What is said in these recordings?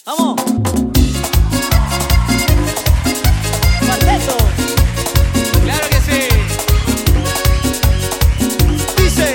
¡Vamos! ¡Cuarteto! ¡Claro que sí! Dice: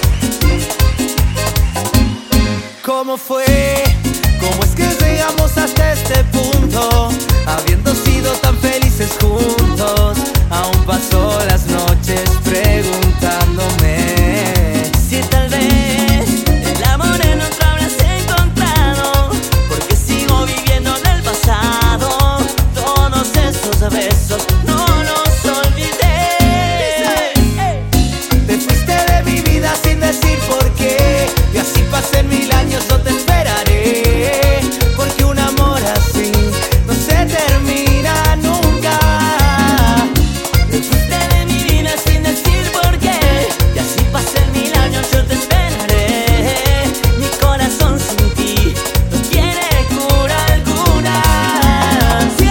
¿cómo fue? ¿Cómo es que llegamos hasta este punto? Habiendo sido tan felices juntos, aún paso las noches preguntándome Si tal vez el amor en otro habrás encontrado, porque sigo viviendo en el pasado. Todos esos besos no los olvidé. Te fuiste de mi vida sin decir por qué, y así pasen 1000 años yo te esperaré, porque un amor así no se termina nunca. Te fuiste de mi vida sin decir por qué, y así pasen 1000 años yo te esperaré. Mi corazón sin ti no tiene cura alguna. Sí.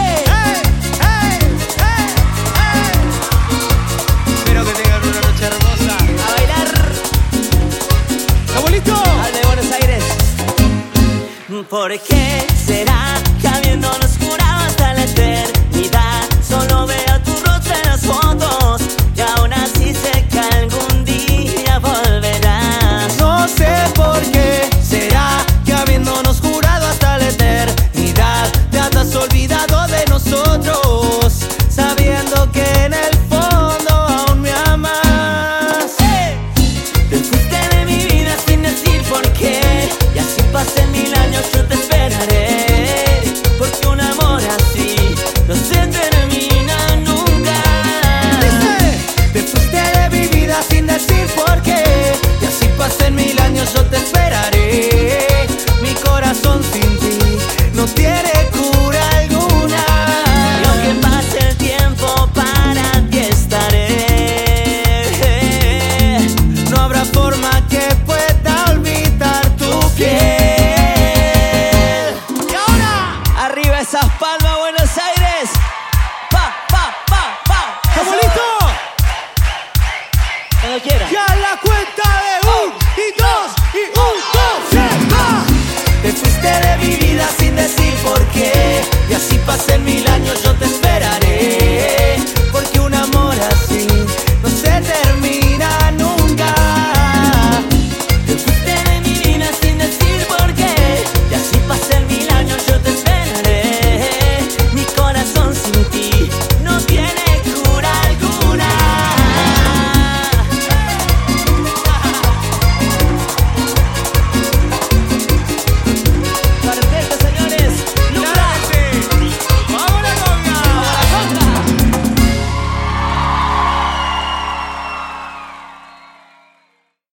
Espero que tengan una noche hermosa. A bailar ¡Abuelito! al de Buenos Aires. ¿Por qué será que habiéndonos jurado hasta la eternidad